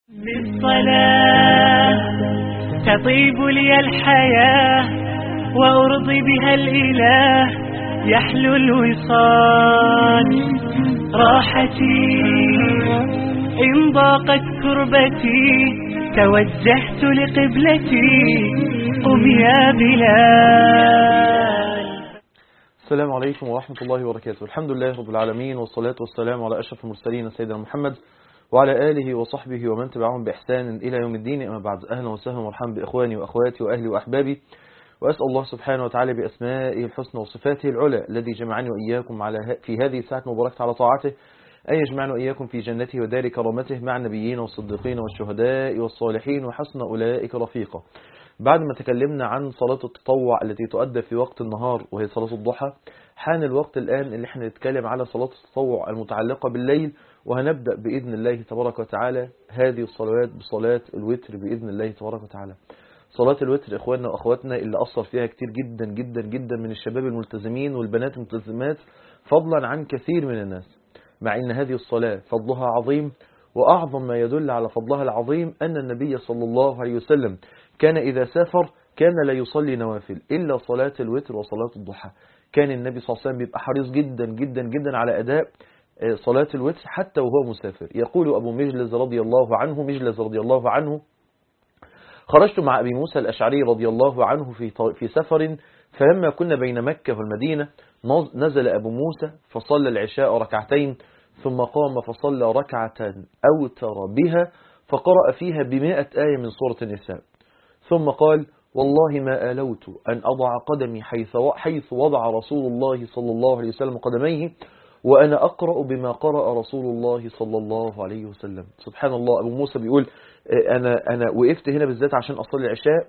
بالصلاة تطيب لي الحياة وأرضي بها الإله يحلو الوصال راحتي إن ضاقت كربتي توجهت لقبلتي قم يا بلال. السلام عليكم ورحمة الله وبركاته. الحمد لله رب العالمين والصلاة والسلام على أشرف المرسلين سيدنا محمد وعلى آله وصحبه ومن تبعهم بإحسان إلى يوم الدين. أما بعد، أهلا وسهلا ومرحبا بإخواني وأخواتي وأهلي وأحبابي، وأسأل الله سبحانه وتعالى بأسمائه الحسنى وصفاته العلى الذي جمعني وإياكم في هذه الساعة المباركة على طاعته أن يجمعنا وإياكم في جنته ودار كرامته مع النبيين والصديقين والشهداء والصالحين وحسن أولئك رفيقا. بعد ما تكلمنا عن صلاة التطوع التي تؤدى في وقت النهار وهي صلاة الضحى، حان الوقت الآن اللي احنا نتكلم على صلاة التطوع المتعلقة بالليل، وهنبدأ بإذن الله تبارك وتعالى هذه الصلوات بصلاة الوتر بإذن الله تبارك وتعالى. صلاة الوتر إخواننا وأخواتنا اللي أثر فيها كتير جدا جدا جدا من الشباب الملتزمين والبنات الملتزمات فضلا عن كثير من الناس، مع أن هذه الصلاة فضلها عظيم، وأعظم ما يدل على فضلها العظيم أن النبي صلى الله عليه وسلم كان إذا سافر كان لا يصلي نوافل إلا صلاة الوتر وصلاة الضحى. كان النبي صلى الله عليه وسلم بيبقى حريص جدا جدا جدا على أداء صلاة الوتر حتى وهو مسافر. يقول أبو مجلز رضي الله عنه خرجت مع أبي موسى الأشعري رضي الله عنه في سفر، فلما كنا بين مكة والمدينة نزل أبو موسى فصلى العشاء ركعتين، ثم قام فصلى ركعة أوتر بها فقرأ فيها ب100 آية من سورة النساء، ثم قال: والله ما آلوت أن أضع قدمي حيث وضع رسول الله صلى الله عليه وسلم قدميه وأنا أقرأ بما قرأ رسول الله صلى الله عليه وسلم. سبحان الله. أبو موسى بيقول أنا وقفت هنا بالذات عشان أصلي العشاء،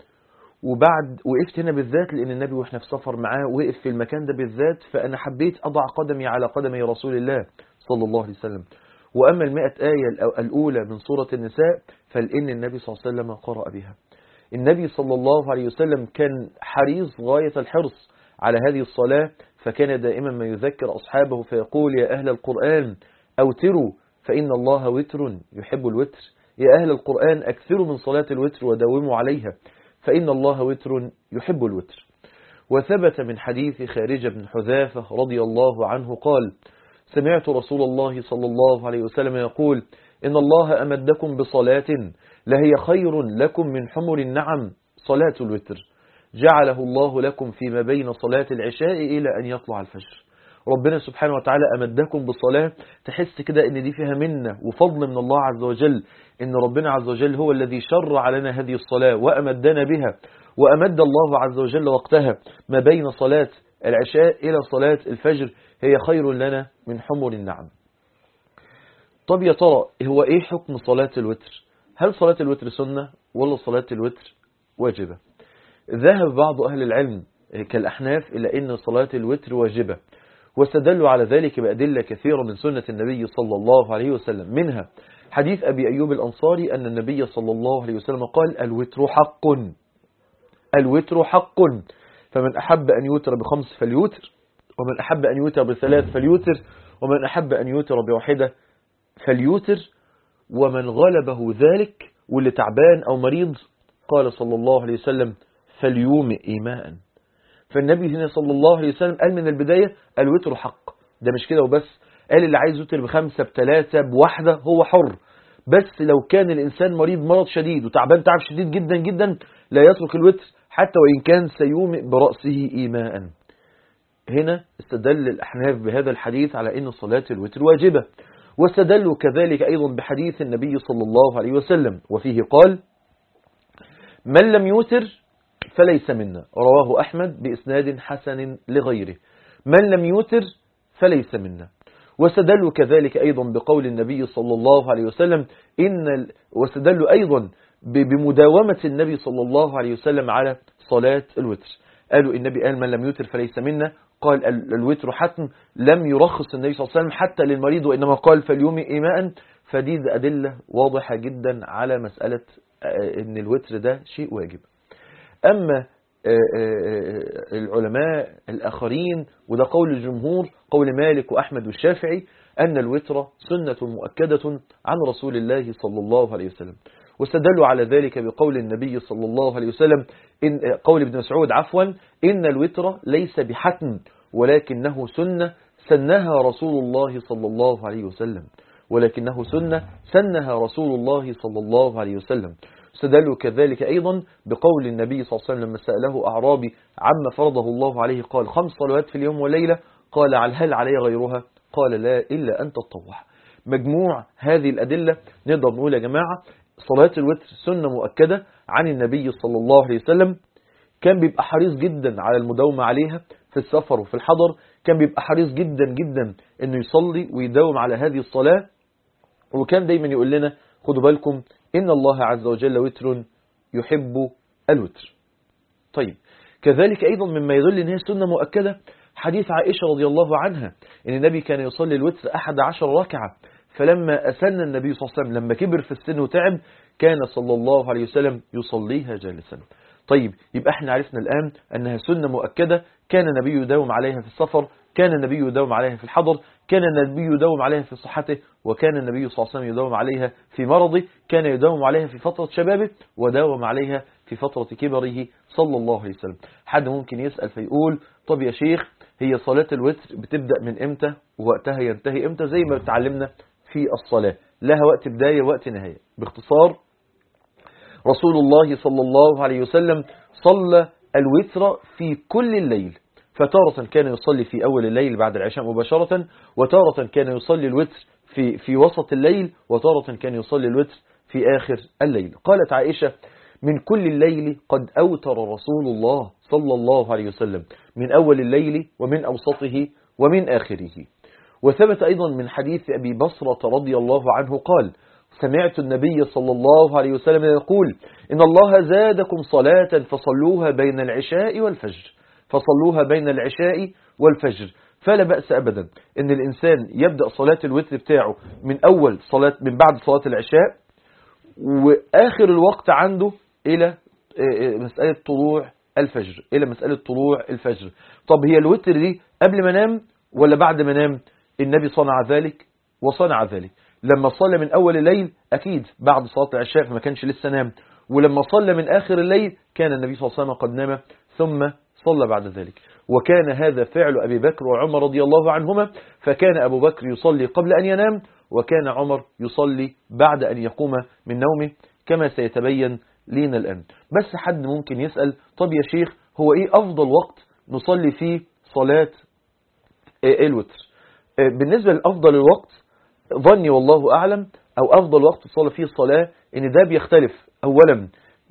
وبعد وقفت هنا بالذات لأن النبي وإحنا في سفر معاه وقف في المكان ده بالذات، فأنا حبيت أضع قدمي على قدمي رسول الله صلى الله عليه وسلم. وأما 100 آية الأولى من سورة النساء فلأن النبي صلى الله عليه وسلم قرأ بها. النبي صلى الله عليه وسلم كان حريص غاية الحرص على هذه الصلاة، فكان دائما ما يذكر أصحابه فيقول: يا أهل القرآن أوتروا فإن الله وتر يحب الوتر. يا أهل القرآن أكثروا من صلاة الوتر وداوموا عليها فإن الله وتر يحب الوتر. وثبت من حديث خارجة بن حذافة رضي الله عنه قال: سمعت رسول الله صلى الله عليه وسلم يقول: إن الله أمدكم بصلاة لهي خير لكم من حمر النعم، صلاة الوتر جعله الله لكم فيما بين صلاة العشاء إلى أن يطلع الفجر. ربنا سبحانه وتعالى أمدكم بالصلاة، تحس كده إن دي فيها منة وفضل من الله عز وجل، إن ربنا عز وجل هو الذي شرع لنا هذه الصلاة وأمدنا بها، وأمد الله عز وجل وقتها ما بين صلاة العشاء إلى صلاة الفجر هي خير لنا من حمر النعم. طب يا ترى هو إيه حكم صلاة الوتر؟ هل صلاة الوتر سنة ولا صلاة الوتر واجبة؟ ذهب بعض أهل العلم كالأحناف إلى أن صلاة الوتر واجبة، واستدلوا على ذلك بأدلة كثيرة من سنة النبي صلى الله عليه وسلم، منها حديث أبي أيوب الأنصاري أن النبي صلى الله عليه وسلم قال: الوتر حق، الوتر حق، فمن أحب أن يوتر ب5 فليوتر، ومن أحب أن يوتر ب3 فليوتر، ومن أحب أن يوتر ب1 فليوتر، ومن غلبه ذلك واللي تعبان أو مريض قال صلى الله عليه وسلم فليومئ إيماء. فالنبي هنا صلى الله عليه وسلم قال من البداية الوتر حق. ده مش كده وبس، قال اللي عايز يوتر ب5 ب3 ب1 هو حر، بس لو كان الإنسان مريض مرض شديد وتعبان تعب شديد جدا جدا لا يترك الوتر حتى وإن كان سيومئ برأسه إيماء. هنا استدل الأحناف بهذا الحديث على أن صلاة الوتر واجبة، واستدلوا كذلك أيضا بحديث النبي صلى الله عليه وسلم وفيه قال: من لم يوتر فليس منا، رواه أحمد بإسناد حسن لغيره. من لم يوتر فليس منا. واستدلوا كذلك أيضا بقول النبي صلى الله عليه وسلم واستدلوا أيضا بمداومة النبي صلى الله عليه وسلم على صلاة الوتر. قالوا النبي قال: من لم يوتر فليس منا، قال الوتر حتم، لم يرخص النبي صلى الله عليه وسلم حتى للمريض وإنما قال فليومئ إيماء. فدي أدلة واضحة جدا على مسألة أن الوتر ده شيء واجب. أما العلماء الآخرين، وده قول الجمهور قول مالك وأحمد والشافعي، أن الوتر سنة مؤكدة عن رسول الله صلى الله عليه وسلم. واستدلوا على ذلك بقول النبي صلى الله عليه وسلم قول ابن مسعود إن الوتر ليس بحتم ولكنه سنة سنها رسول الله صلى الله عليه وسلم، ولكنه سنة سنها رسول الله صلى الله عليه وسلم. استدلوا كذلك أيضا بقول النبي صلى الله عليه وسلم لما سأله أعرابي عما فرضه الله عليه قال 5 صلوات في اليوم والليلة، قال هل علي غيرها؟ قال لا إلا أن تطوع. مجموع هذه الأدلة نقدر نقول يا جماعة صلاة الوتر سنة مؤكدة عن النبي صلى الله عليه وسلم. كان بيبقى حريص جدا على المداومة عليها في السفر وفي الحضر، كان بيبقى حريص جدا جدا انه يصلي ويداوم على هذه الصلاة، وكان دايما يقول لنا خدوا بالكم إن الله عز وجل وتر يحب الوتر. طيب كذلك أيضا مما يدل أن هي سنة مؤكدة حديث عائشة رضي الله عنها أن النبي كان يصلي الوتر 11 ركعة، فلما أسن النبي صلى الله عليه وسلم لما كبر في السن وتعب كان صلى الله عليه وسلم يصليها جالسا. طيب يبقى احنا عرفنا الآن أنها سنة مؤكدة، كان النبي يداوم عليها في السفر، كان النبي يداوم عليها في الحضر، كان النبي يداوم عليها في صحته، وكان النبي صلى الله عليه وسلم يداوم عليها في مرضه، كان يداوم عليها في فترة شبابه، وداوم عليها في فترة كبره صلى الله عليه وسلم. حد ممكن يسأل فيقول طب يا شيخ هي صلاة الوتر بتبدأ من امتى ووقتها ينتهي امتى؟ زي ما تعلمنا في الصلاة لها وقت بداية وقت نهاية. باختصار رسول الله صلى الله عليه وسلم صلى الوتر في كل الليل، فتارة كان يصلي في أول الليل بعد العشاء مباشرة، وتارة كان يصلي الوتر في وسط الليل، وتارة كان يصلي الوتر في آخر الليل. قالت عائشة من كل الليل قد أوتر رسول الله صلى الله عليه وسلم، من أول الليل ومن أوسطه ومن آخره. وثبت أيضا من حديث أبي بصرة رضي الله عنه قال سمعت النبي صلى الله عليه وسلم يقول إن الله زادكم صلاة فصلوها بين العشاء والفجر، فصلوها بين العشاء والفجر. فلا بأس أبدا إن الإنسان يبدأ صلاة الوتر بتاعه من بعد صلاة العشاء، وآخر الوقت عنده إلى مسألة طلوع الفجر. طب هي الوتر دي قبل ما نام ولا بعد ما نام؟ النبي صنع ذلك وصنع ذلك. لما صلى من أول الليل أكيد بعد صلاة العشاء فما كانش لسه نام، ولما صلى من آخر الليل كان النبي صلى الله عليه وسلم قد نام ثم صلى بعد ذلك. وكان هذا فعل أبي بكر وعمر رضي الله عنهما، فكان أبو بكر يصلي قبل أن ينام، وكان عمر يصلي بعد أن يقوم من نومه كما سيتبين لنا الآن. بس حد ممكن يسأل طب يا شيخ هو إيه أفضل وقت نصلي فيه صلاة الوتر؟ بالنسبة لأفضل الوقت ظني والله أعلم أو أفضل وقت تصلي فيه الصلاة إن ده بيختلف أولا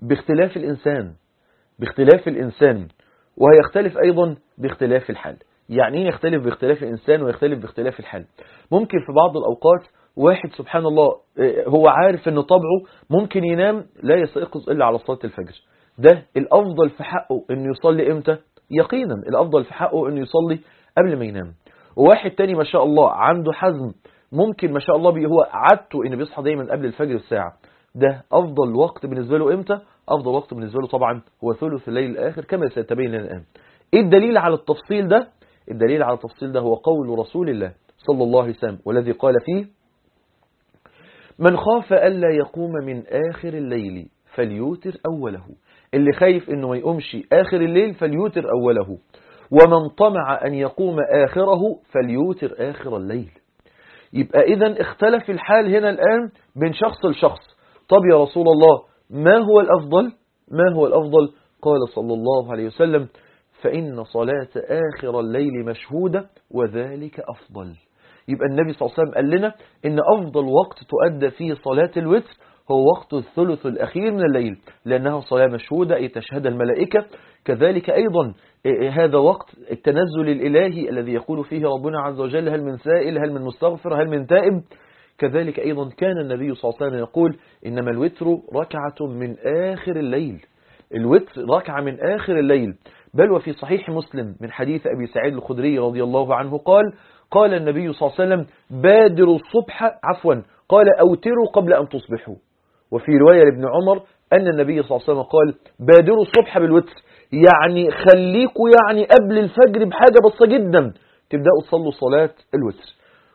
باختلاف الإنسان وهيختلف أيضا باختلاف الحال. يعني إيه يختلف باختلاف الإنسان ويختلف باختلاف الحال؟ ممكن في بعض الأوقات واحد سبحان الله هو عارف أن طبعه ممكن ينام لا يستيقظ إلا على صلاة الفجر، ده الأفضل في حقه أنه يصلي إمتى؟ يقينا الأفضل في حقه أنه يصلي قبل ما ينام. وواحد تاني ما شاء الله عنده حزم ممكن ما شاء الله هو عادته أنه بيصحى دايما قبل الفجر بساعة، ده أفضل وقت بالنسبة له إمتى؟ أفضل وقت بالنسبة له طبعا هو ثلث الليل الآخر كما سيتبين لنا الآن. إيه الدليل على التفصيل ده؟ الدليل على التفصيل ده هو قول رسول الله صلى الله عليه وسلم والذي قال فيه من خاف ألا يقوم من آخر الليل فليوتر أوله، اللي خايف إنه ما يقومش آخر الليل فليوتر أوله، ومن طمع أن يقوم آخره فليوتر آخر الليل. يبقى إذن اختلف الحال هنا الآن بين شخص لشخص. طب يا رسول الله ما هو الأفضل؟ قال صلى الله عليه وسلم فإن صلاة آخر الليل مشهودة وذلك أفضل. يبقى النبي صلى الله عليه وسلم قال لنا إن أفضل وقت تؤدى فيه صلاة الوتر هو وقت الثلث الأخير من الليل، لأنها صلاة مشهودة أي تشهد الملائكة. كذلك أيضا هذا وقت التنزل الإلهي الذي يقول فيه ربنا عز وجل هل من سائل هل من مستغفر هل من تائب. كذلك أيضا كان النبي صلى الله عليه وسلم يقول إنما الوتر ركعة من آخر الليل، الوتر ركعة من آخر الليل. بل وفي صحيح مسلم من حديث أبي سعيد الخدري رضي الله عنه قال النبي صلى الله عليه وسلم بادروا الصبح قال أوتروا قبل أن تصبحوا. وفي رواية لابن عمر أن النبي صلى الله عليه وسلم قال بادروا الصبح بالوتر، يعني خليكوا يعني قبل الفجر بحاجة بسيطة جدا تبدأوا تصلوا صلاة الوتر.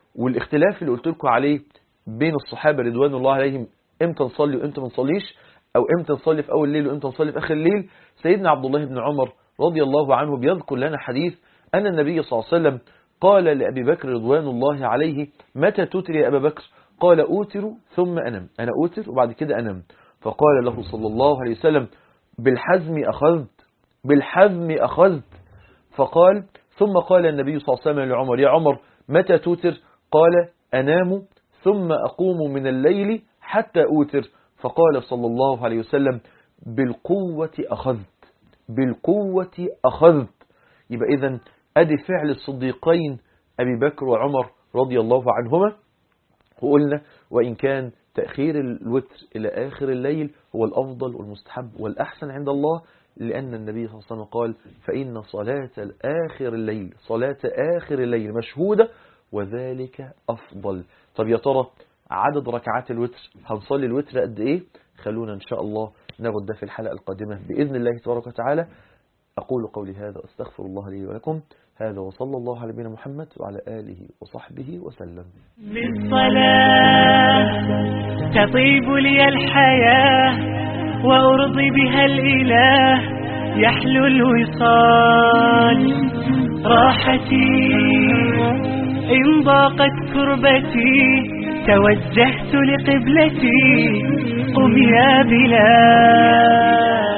والاختلاف اللي قلت لكم عليه بين الصحابة رضوان الله عليهم امتى نصلي وامتى ما نصليش، او امتى نصلي في اول الليل وامتى نصلي في اخر الليل، سيدنا عبد الله بن عمر رضي الله عنه بيذكر لنا حديث أن النبي صلى الله عليه وسلم قال لأبي بكر رضوان الله عليه: متى توتر يا أبا بكر؟ قال: أوتر ثم أنام، أنا أوتر وبعد كده أنام. فقال له صلى الله عليه وسلم: بالحزم أخذت. فقال: ثم قال النبي صلى الله عليه وسلم لعمر: يا عمر متى توتر؟ قال: أنام ثم أقوم من الليل حتى أوتر. فقال صلى الله عليه وسلم: بالقوة أخذت. يبقى إذن أدي فعل الصديقين أبي بكر وعمر رضي الله عنهما. وقلنا وإن كان تأخير الوتر إلى آخر الليل هو الأفضل والمستحب والأحسن عند الله، لأن النبي صلى الله عليه وسلم قال: فإن صلاة آخر الليل مشهودة وذلك أفضل. طب يا ترى عدد ركعات الوتر، هنصلي الوتر قد إيه؟ خلونا إن شاء الله ناخد ده في الحلقة القادمة بإذن الله تبارك وتعالى. أقول قولي هذا، أستغفر الله لي ولكم. هذا وصلى الله على نبينا محمد وعلى آله وصحبه وسلم. بالصلاة تطيب لي الحياة وأرضي بها الإله، يحلو الوصال راحتي إن ضاقت كربتي، توجهت لقبلتي قم يا بلال.